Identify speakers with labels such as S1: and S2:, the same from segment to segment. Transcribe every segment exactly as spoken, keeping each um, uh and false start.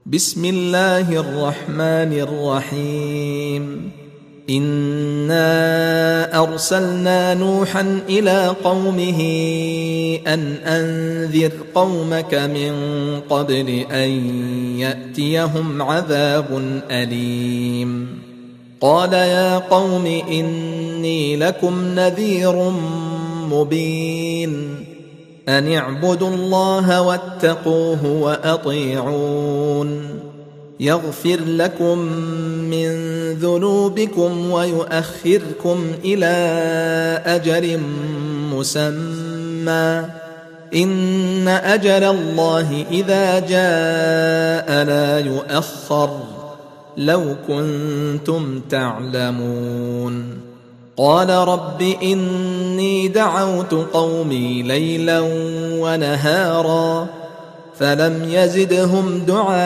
S1: بسم الله الرحمن الرحيم إنا أرسلنا نوحا إلى قومه أن أنذر قومك من قبل أن يأتيهم عذاب أليم قال يا قوم إني لكم نذير مبين أن اعبدوا الله واتقوه وأطيعون يغفر لكم من ذنوبكم ويؤخركم إلى أجل مسمى إن أجل الله إذا جاء لا يؤخر لو كنتم تعلمون قال رب إني دعوت قومي ليلا ونهارا فلم يزدهم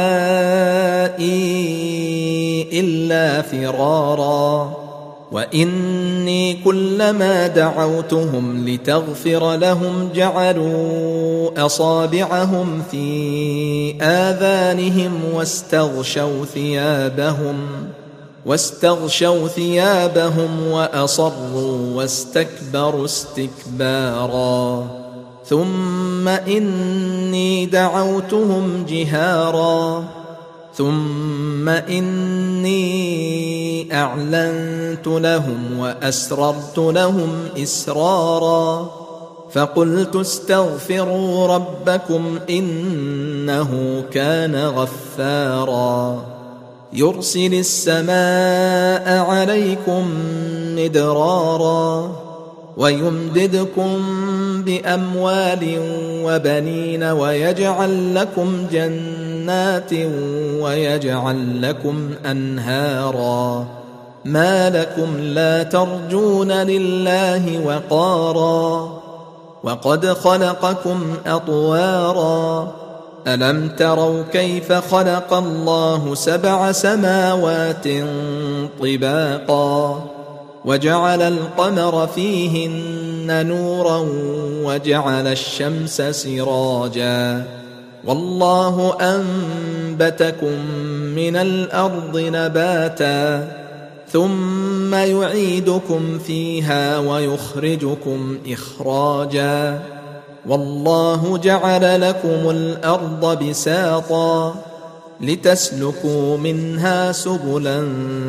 S1: دعائي إلا فرارا وإني كلما دعوتهم لتغفر لهم جعلوا أصابعهم في آذانهم واستغشوا ثيابهم واستغشوا ثيابهم وأصروا واستكبروا استكبارا ثم إني دعوتهم جهارا ثم إني أعلنت لهم وأسررت لهم إسرارا فقلت استغفروا ربكم إنه كان غفارا يرسل السماء عليكم مدرارا ويمددكم بأموال وبنين ويجعل لكم جنات ويجعل لكم أنهارا ما لكم لا ترجون لله وقارا وقد خلقكم أطوارا ألم تروا كيف خلق الله سبع سماوات طباقا وجعل القمر فيهن نورا وجعل الشمس سراجا والله أنبتكم من الأرض نباتا ثم يعيدكم فيها ويخرجكم إخراجا والله جعل لكم الأرض بساطا لتسلكوا منها سبلا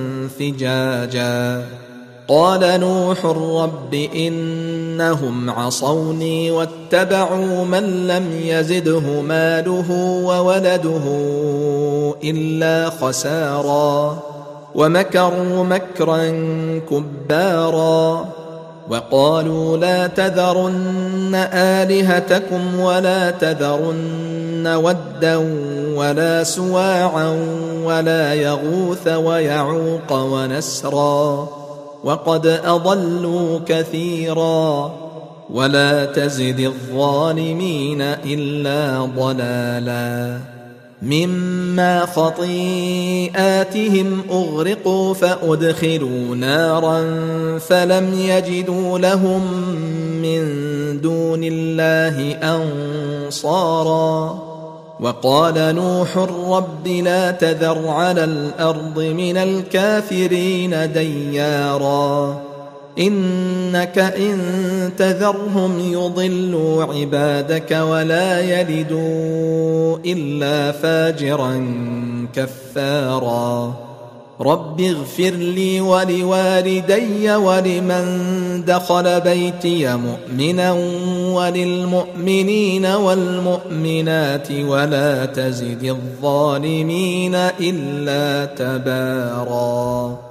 S1: فجاجا قال نوح رب إنهم عصوني واتبعوا من لم يزده ماله وولده إلا خسارا ومكروا مكرا كبارا وقالوا لا تذرن آلهتكم ولا تذرن ودا ولا سواعا ولا يغوث ويعوق ونسرا وقد أضلوا كثيرا ولا تزد الظالمين إلا ضلالا مما خطيئاتهم أغرقوا فأدخلوا نارا فلم يجدوا لهم من دون الله أنصارا وقال نوح رب لا تذر على الأرض من الكافرين ديارا إنك إن تذرهم يضلوا عبادك ولا يلدوا إلا فاجرا كفارا رب اغفر لي ولوالدي ولمن دخل بيتي مؤمنا وللمؤمنين والمؤمنات ولا تزد الظالمين إلا تبارا.